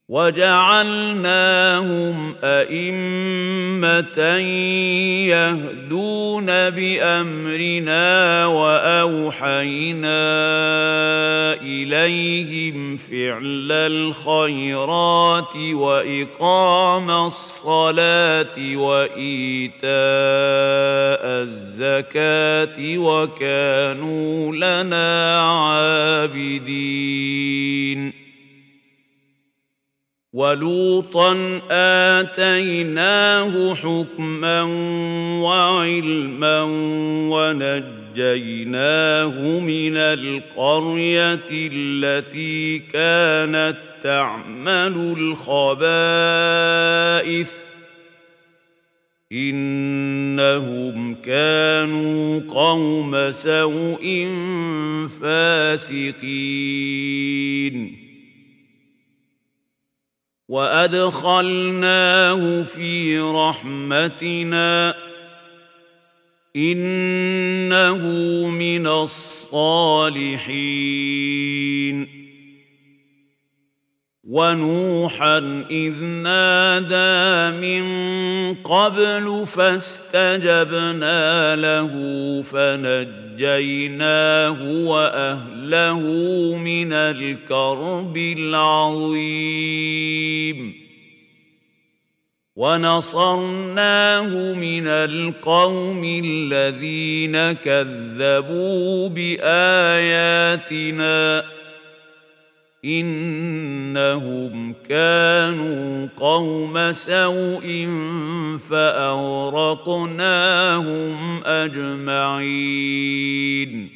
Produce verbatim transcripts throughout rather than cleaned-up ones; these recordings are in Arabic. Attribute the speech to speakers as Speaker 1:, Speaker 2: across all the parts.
Speaker 1: وجعلناهم أئمة يهدون بأمرنا وأوحينا إليهم فعل الخيرات وإقام الصلاة وإيتاء الزكاة وكانوا لنا عابدين. ولوطا آتيناه حكما وعلما ونجيناه من القرية التي كانت تعمل الخبائث إنهم كانوا قوم سوء فاسقين. وأدخلناه في رحمتنا إنه من الصالحين. ونوحا إذ نادى من قبل فاستجبنا له فنجيناه وأهله من الكرب العظيم. ونصرناه من القوم الذين كذبوا بآياتنا إنهم كانوا قوم سوء فأغرقناهم أجمعين.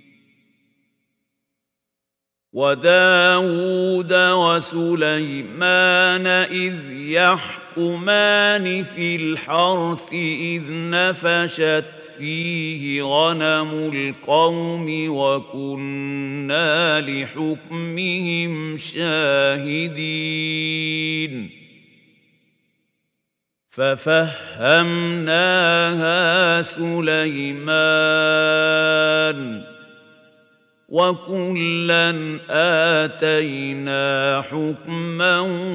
Speaker 1: وداود وسليمان إذ يحكمان في الحرث إذ نفشت فيه غنم القوم وكنا لحكمهم شاهدين. ففهمناها سليمان وكلا آتينا حكما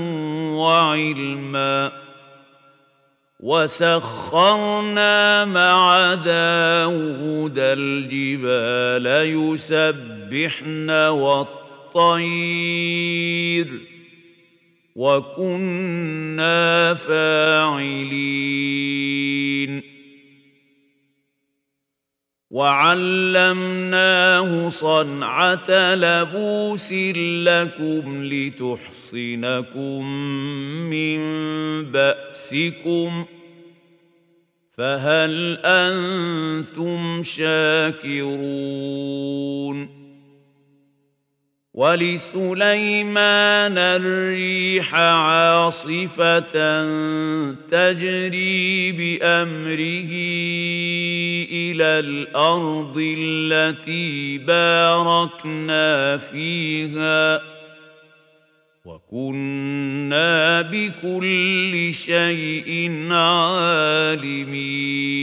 Speaker 1: وعلما. وسخرنا مع داود الجبال يسبحن والطير وكنا فاعلين. وعلمناه صنعة لبوس لكم لتحصنكم من بأسكم فهل أنتم شاكرون. ولسليمان الريح عاصفة تجري بأمره إلى الأرض التي باركنا فيها وكنا بكل شيء عالمين.